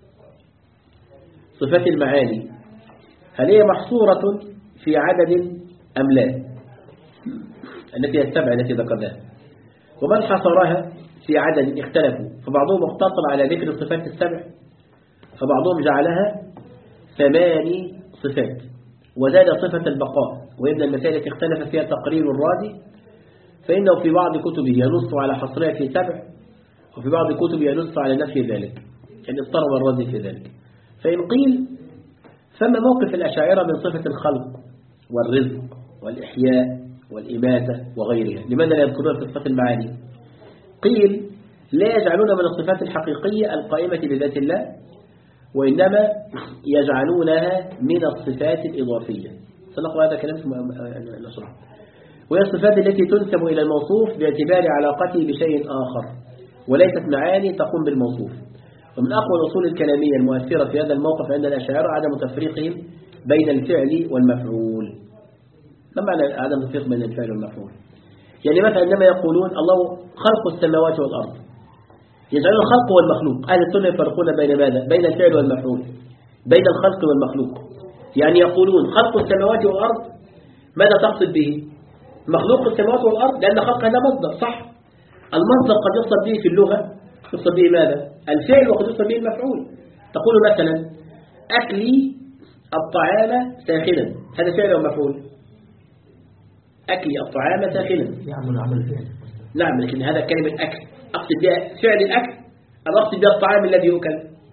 صفات المعاني هل هي محصورة في عدد أم لا؟ التي هي السبع التي ذكرناها. ومن حصرها في عدد اختلفوا، فبعضهم اقتصر على ذكر الصفات السبع، فبعضهم جعلها ثماني صفات وزاد صفة البقاء. وإن المسائل التي اختلف فيها تقرير الرازي فإنه في بعض كتبه ينص على حصرها في سبع، وفي بعض كتبه ينص على نفي ذلك، يعني اضطرب الرازي في ذلك. فإن قيل فما موقف الأشاعرة من صفة الخلق والرزق والإحياء والإماتة وغيرها؟ لماذا لا يذكرون في صفات المعاني؟ قيل لا يجعلون من الصفات الحقيقية القائمة بذات الله، وإنما يجعلونها من الصفات الإضافية. سنقرأ هذا كلام الأشرح. وهي الصفات التي تنسب إلى الموصوف باعتبار علاقته بشيء آخر وليست معاني تقوم بالموصوف. ومن أقوى الأصول الكلامية المؤثرة في هذا الموقف عند الأشاعرة عدم تفريقهم بين الفعل والمفعول. ما معنى عدم تفريق بين الفعل والمفعول؟ يعني مثلا عندما يقولون الله خلق السماوات والأرض، يجعلون الخلق والمخلوق. أهل السنة يفرقون بين ماذا؟ بين الفعل والمفعول، بين الخلق والمخلوق. يعني يقولون خلق السماوات والأرض، ماذا تقصد به؟ مخلوق السماوات والأرض، لأن خلق هذا مصدر، صح؟ المصدر قد يقصد به في اللغة، يقصد به ماذا؟ الفعل، وقد يقصد به المفعول. تقول مثلا أكلي الطعام ساخنا، هذا فعل ومفعول. أكلي الطعام ساخنا يعمل عمل فعل. نعم، لكن هذا كلمة أكل أقصد بها فعل الأكل أم أقصد بها الطعام الذي يؤكل؟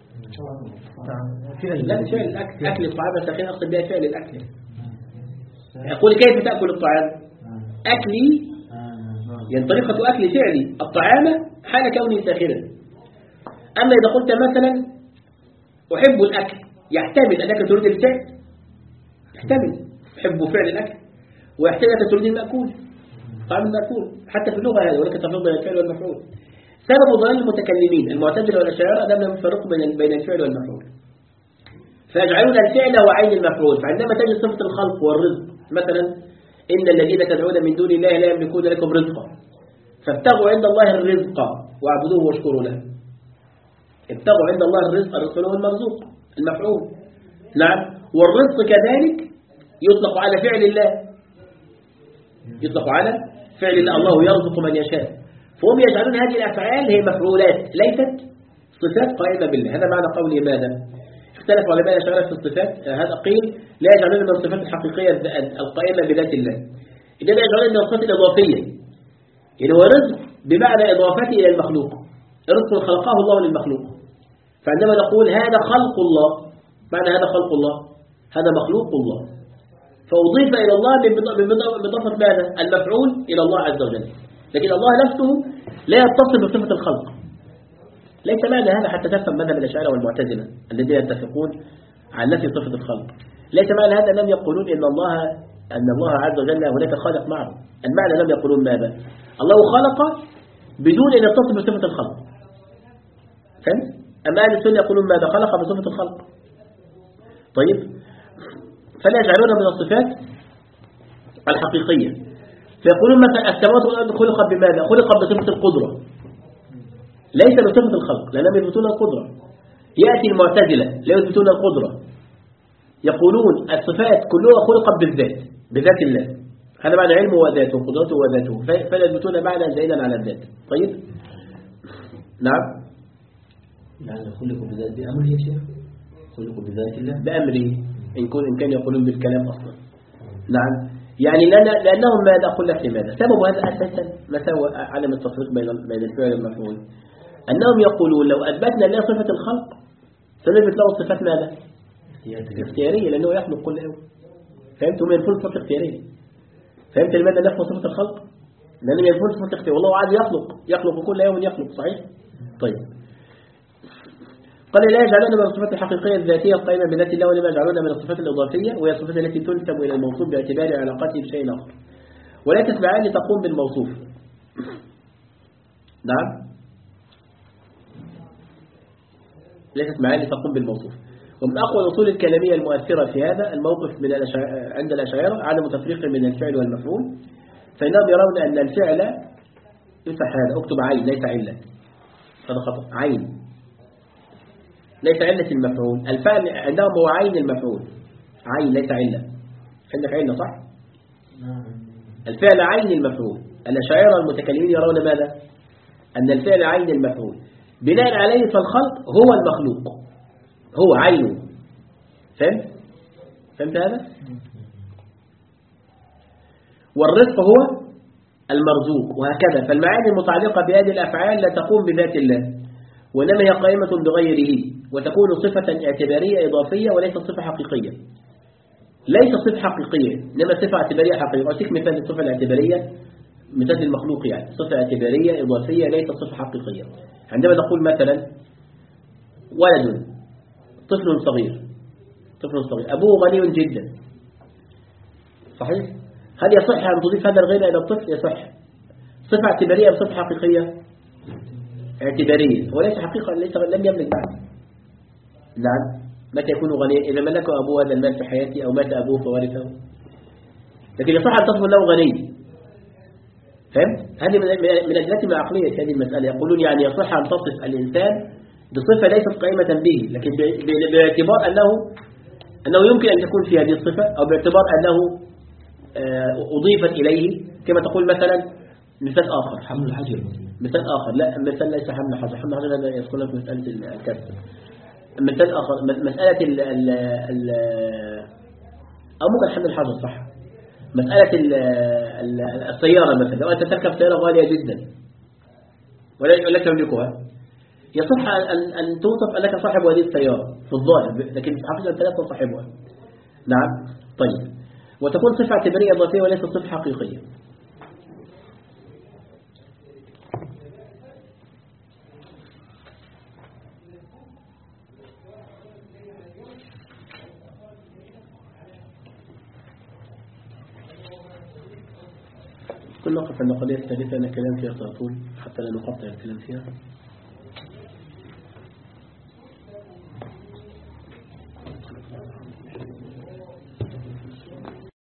لا، فعل الأكل. أكل الطعام ساخنا أقصد بها فعل الأكل. يقول كيف تأكل الطعام؟ أكلي يعني طريقة أكل فعلي الطعام حال كوني ساخنا. أما إذا قلت مثلا أحب الأكل، يحتمل أنك تريد الفعل، يحتمل أحب فعل الأكل، ويحتمل أنك تريد المأكول، طعام المأكول. حتى في اللغة هذه ولك تفرق بين الفعل والمفعول. سبب ضلال المتكلمين المعتزلة والأشاعرة أنهم يفرقوا بين بين الفعل والمفعول، فيجعلون الفعل هو عين المفعول. فعندما تجد صفة الخلق والرزق مثلا إن الذين تدعون من دون الله لا يملكون لكم رزقا فابتغوا عند الله الرزق واعبدوه واشكروا له. ابتغوا عند الله الرزق، الرزق هو المرزوق المفعول. نعم. والرزق كذلك يطلق على فعل الله، يطلق على فعل الله، الله يرزق من يشاء. فهم يجعلون هذه الأفعال هي مفعولات ليست صفات قائمة بالله. هذا معنى قولي ماذا؟ اختلف علماء الأشاعرة في الصفات. هذا قيل لا يجعلون من الصفات الحقيقية القائمة بذات الله، إنما يجعلون من الصفات الإضافية. يعني هو رزق بمعنى إضافته إلى المخلوق، رزق خلقه الله للمخلوق. فعندما نقول هذا خلق الله، معنى هذا خلق الله، هذا مخلوق الله، فأضيف إلى الله بإضافة ماذا؟ المفعول إلى الله عز وجل. لكن الله نفسه لا يتصل بصفة الخلق. ليس معنى هذا حتى تفهم مذهب الأشاعرة والمعتزلة الذين يتفقون على نفي صفة الخلق. ليس معنى هذا أنهم يقولون إن الله أن الله عز وجل هناك خالق معه. المعنى أنهم يقولون ماذا؟ الله خلق بدون أن يتصل بصفة الخلق. فهمت؟ أما أهل السنة يقولون ماذا؟ خلق بصفة الخلق. طيب، فلا يجعلون من الصفات الحقيقية. فيقولون مثلا السماوات والأرض خلقت بماذا؟ خلقت بصفة القدرة، ليس بصفة الخلق، لأنهم يثبتون القدرة. يأتي المعتزلة لا يثبتون القدرة، يقولون الصفات كلها خلقت بالذات، بذات الله. هذا معنى علمه وذاته وقدرته وذاته، فلا يثبتون معنى زائدا على الذات. طيب، نعم. يعني خلقوا بذات بأمره يا شيخ، خلقوا بذات الله بأمره، إن كان إن كان يقولون بالكلام أصلا. نعم، يعني لأن لأنهم ماذا؟ أقول لك لماذا؟ سبب هذا أساسا مساوى عدم التفريق بين بين الفعل والمفعول. أنهم يقولون لو أثبتنا له صفة الخلق سنثبت له صفات ماذا؟ اختيارية، لأنه يخلق كل يوم. فهمت؟ هم ينفون صفة اختيارية. فهمت لماذا نفوا صفة الخلق؟ لأنهم ينفون صفة اختيارية، والله عز يخلق، يخلق كل يوم يخلق. صحيح؟ طيب، قال لا يجعلون من الصفات الحقيقية الذاتية القائمة بذات الله، وإنما يجعلون من الصفات الإضافية، وهي الصفات التي تنسب إلى الموصوف باعتبار علاقته بشيء آخر ولا تسمعان تقوم بالموصوف. نعم، ليست معاني تقوم بالموصوف. ومن أقوى الأصول الكلامية المؤثرة في هذا الموقف من عند الأشاعرة عدم تفريق من الفعل والمفعول، فإنهم يرون أن الفعل يفتح هذا، اكتب عين ليس علة، هذا خطأ، عين ليس علة المفعول. الفعل عندهم هو عين المفعول، عين ليس علة. عندك علة صح؟ نعم. الفعل عين المفعول. الأشاعرة المتكلمين يرون ماذا؟ أن الفعل عين المفعول، بناء عليه فالخلق هو المخلوق، هو عينه. فهمت؟ فهمت هذا؟ والرزق هو المرزوق، وهكذا. فالمعاني المتعلقة بهذه الأفعال لا تقوم بذات الله، وإنما هي قائمة بغيره، وتكون صفة اعتبارية إضافية وليست صفة حقيقية. ليس صفة حقيقية، إنما صفة اعتبارية حقيقية. أعطيك مثال الصفة الاعتبارية، مثال المخلوق يعني صفة اعتبارية إضافية ليست صفة حقيقية. عندما تقول مثلا ولد، طفل صغير، طفل صغير أبوه غني جدا، صحيح؟ هل يصح أن تضيف هذا الغنى إلى الطفل؟ يصح. صفة اعتبارية أو صفة حقيقية؟ اعتبارية، وليس حقيقة، ليس لم يملك بعد. نعم. متى يكون غنيا؟ إذا ملك أبوه هذا المال في حياته أو مات أبوه فورثه. لكن يصح أن تصف له غني. فهمت؟ هذه من أدلتهم العقلية هذه المسألة. يقولون يعني يصح أن تصف الإنسان بصفة ليست قائمة به، لكن باعتبار أنه أنه يمكن أن تكون في هذه الصفة، أو باعتبار أنه أضيفت إليه. كما تقول مثلا مثال آخر، حمل الحجر. مثال آخر، لا مثال ليس حمل الحجر، حمل الحجر هذا يدخل في مسألة الكسب. مثال آخر مسألة ال ال ال أو ممكن حمل الحجر صح. مسألة ال ال السيارة مثلا، لو أنت تركب سيارة غالية جدا ولا تملكها، يصح أن أن توصف أنك صاحب هذه السيارة في الظاهر، لكن في الحقيقة أنت لا صاحبها. نعم. طيب، وتكون صفة اعتبارية إضافية وليست صفة حقيقية. كل نقف عند القضية الثالثة أن الكلام فيها طول حتى لا نقطع الكلام فيها.